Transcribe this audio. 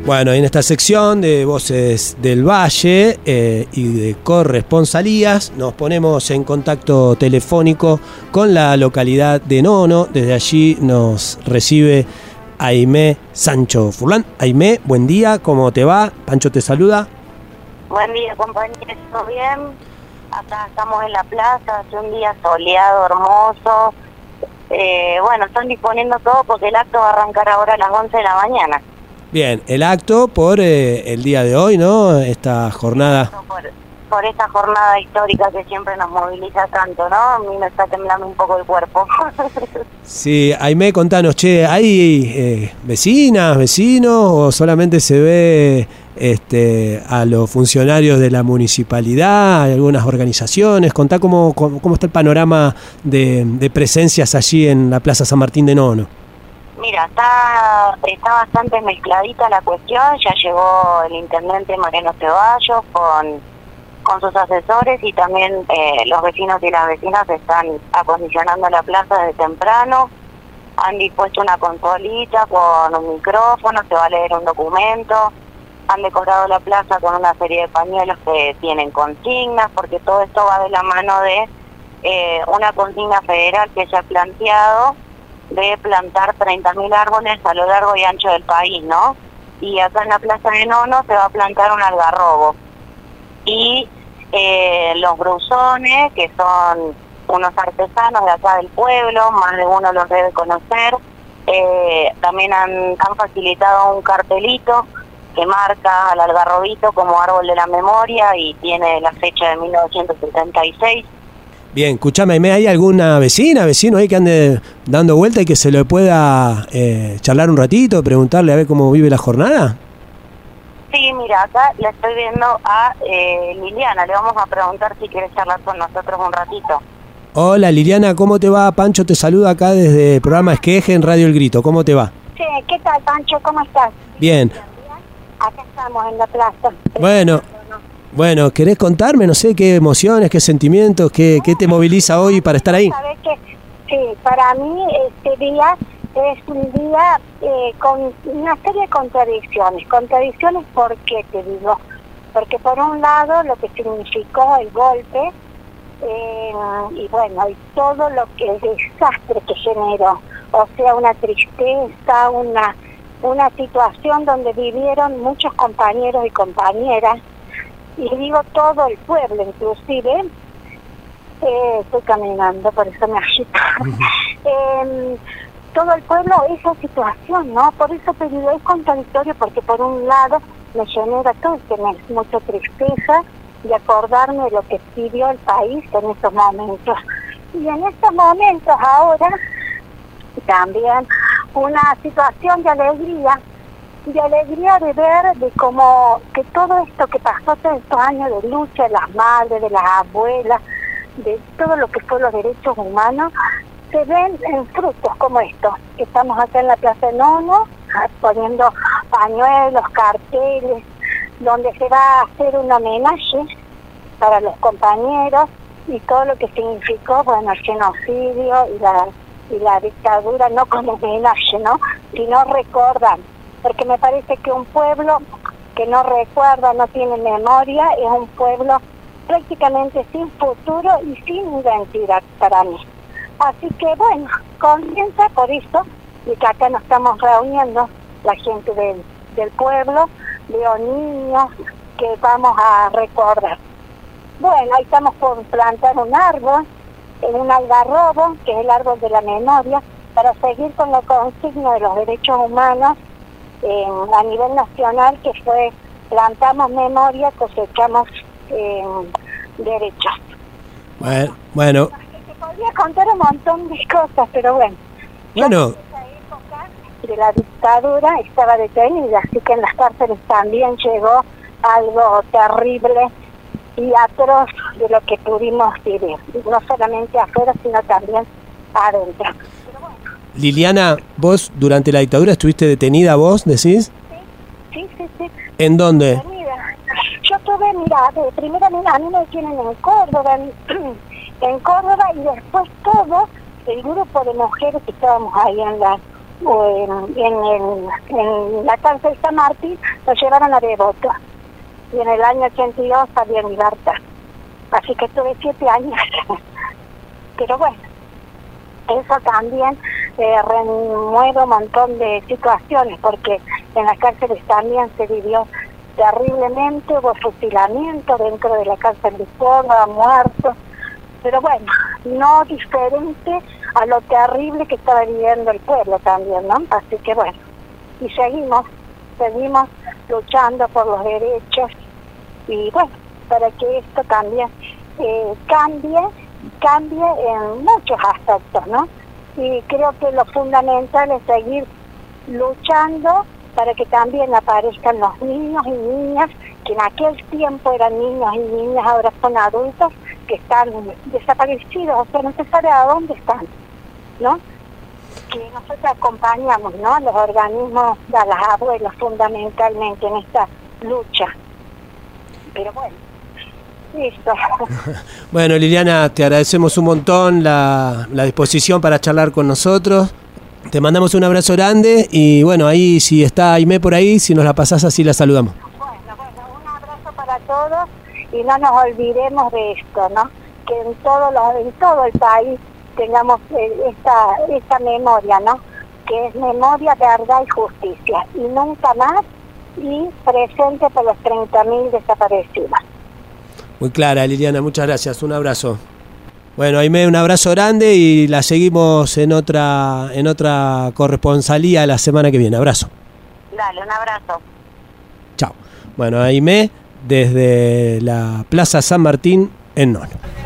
Bueno, en esta sección de Voces del Valle y de corresponsalías nos ponemos en contacto telefónico con la localidad de Nono. Desde allí nos recibe Aimé Sancho Furlan. Aimé, buen día, ¿cómo te va? Pancho te saluda. Buen día, compañeros, ¿todo bien? Acá estamos en la plaza, hace un día soleado, hermoso. Bueno, están disponiendo todo porque el acto va a arrancar ahora a las 11 de la mañana. Bien, el acto por el día de hoy, ¿no? Esta jornada. Por esta jornada histórica que siempre nos moviliza tanto, ¿no? A mí me está temblando un poco el cuerpo. Sí, Aimé, contanos, che, ¿hay vecinas, vecinos o solamente se ve a los funcionarios de la municipalidad, hay algunas organizaciones? Contá cómo está el panorama de presencias allí en la Plaza San Martín de Nono. Mira, está bastante mezcladita la cuestión. Ya llegó el intendente Mariano Ceballos con sus asesores y también los vecinos y las vecinas están acondicionando la plaza desde temprano. Han dispuesto una consolita con un micrófono, se va a leer un documento. Han decorado la plaza con una serie de pañuelos que tienen consignas, porque todo esto va de la mano de una consigna federal que se ha planteado de plantar 30.000 árboles a lo largo y ancho del país, ¿no? Y acá en la Plaza de Nono se va a plantar un algarrobo. Y los brusones, que son unos artesanos de acá del pueblo, más de uno los debe conocer, también han facilitado un cartelito que marca al algarrobito como árbol de la memoria y tiene la fecha de 1976. Bien, escuchame, ¿hay alguna vecino ahí que ande dando vuelta y que se le pueda charlar un ratito, preguntarle a ver cómo vive la jornada? Sí, mira, acá la estoy viendo a Liliana. Le vamos a preguntar si quiere charlar con nosotros un ratito. Hola Liliana, ¿cómo te va? Pancho te saluda acá desde el programa Esqueje en Radio El Grito. ¿Cómo te va? Sí, ¿qué tal, Pancho? ¿Cómo estás? Bien. Acá estamos en la plaza. Bueno, ¿querés contarme, no sé, qué emociones, qué sentimientos, qué te moviliza hoy para estar ahí? Sabés que sí, para mí este día es un día con una serie de contradicciones. Contradicciones, ¿por qué te digo? Porque por un lado lo que significó el golpe y bueno, y todo lo que el desastre que generó, o sea, una tristeza, una situación donde vivieron muchos compañeros y compañeras, y digo todo el pueblo inclusive. Estoy caminando, por eso me agito. Todo el pueblo, esa situación, ¿no? Por eso te digo, es contradictorio, porque por un lado me genera todo este mes mucha tristeza de acordarme de lo que vivió el país en estos momentos. Y en estos momentos ahora también una situación de alegría de ver de cómo que todo esto que pasó todos estos años de lucha de las madres, de las abuelas, de todo lo que fue los derechos humanos, se ven en frutos como estos, que estamos acá en la Plaza de Nono, poniendo pañuelos, carteles, donde se va a hacer un homenaje para los compañeros y todo lo que significó, bueno, el genocidio y la dictadura, no como homenaje, ¿no?, sino recordar. Porque me parece que un pueblo que no recuerda, no tiene memoria, es un pueblo prácticamente sin futuro y sin identidad para mí. Así que bueno, comienza por eso, y que acá nos estamos reuniendo, la gente del pueblo, veo niños que vamos a recordar. Bueno, ahí estamos por plantar un árbol, un algarrobo, que es el árbol de la memoria, para seguir con la consigna de los derechos humanos a nivel nacional, que fue plantamos memoria, cosechamos derechos. Bueno. Te podría contar un montón de cosas, pero bueno. En esa época de la dictadura estaba detenida, así que en las cárceles también llegó algo terrible y atroz de lo que pudimos vivir, no solamente afuera, sino también adentro. Liliana, vos durante la dictadura estuviste detenida, ¿vos decís? Sí. ¿En dónde? Yo estuve, mira, primero a mí me tienen en Córdoba, y después todo el grupo de mujeres que estábamos ahí en en la cárcel San Martín, lo llevaron a Devoto. Y en el año 82 salí en libertad. Así que tuve 7 años. Pero bueno, eso también remueve un montón de situaciones, porque en las cárceles también se vivió terriblemente, hubo fusilamiento dentro de la cárcel de Córdoba, muertos. Pero bueno, no diferente a lo terrible que estaba viviendo el pueblo también, ¿no? Así que bueno, y seguimos luchando por los derechos, y bueno, para que esto también cambie en muchos aspectos, ¿no? Y creo que lo fundamental es seguir luchando para que también aparezcan los niños y niñas, que en aquel tiempo eran niños y niñas, ahora son adultos, que están desaparecidos, o sea, no se sabe a dónde están, ¿no? Que nosotros acompañamos, ¿no?, a los organismos, a las abuelas fundamentalmente en esta lucha. Pero bueno, listo. Bueno, Liliana, te agradecemos un montón la disposición para charlar con nosotros. Te mandamos un abrazo grande y bueno, ahí si está Aimé por ahí, si nos la pasás así la saludamos. Bueno, un abrazo para todos y no nos olvidemos de esto, ¿no? Que en todo el país tengamos esta memoria, ¿no? Que es memoria, verdad y justicia. Y nunca más, y presente por los 30.000 desaparecidos. Muy clara, Liliana, muchas gracias, un abrazo. Bueno, Aimé, un abrazo grande y la seguimos en otra corresponsalía la semana que viene. Abrazo. Dale, un abrazo. Chao. Bueno, Aimé desde la Plaza San Martín en Nono.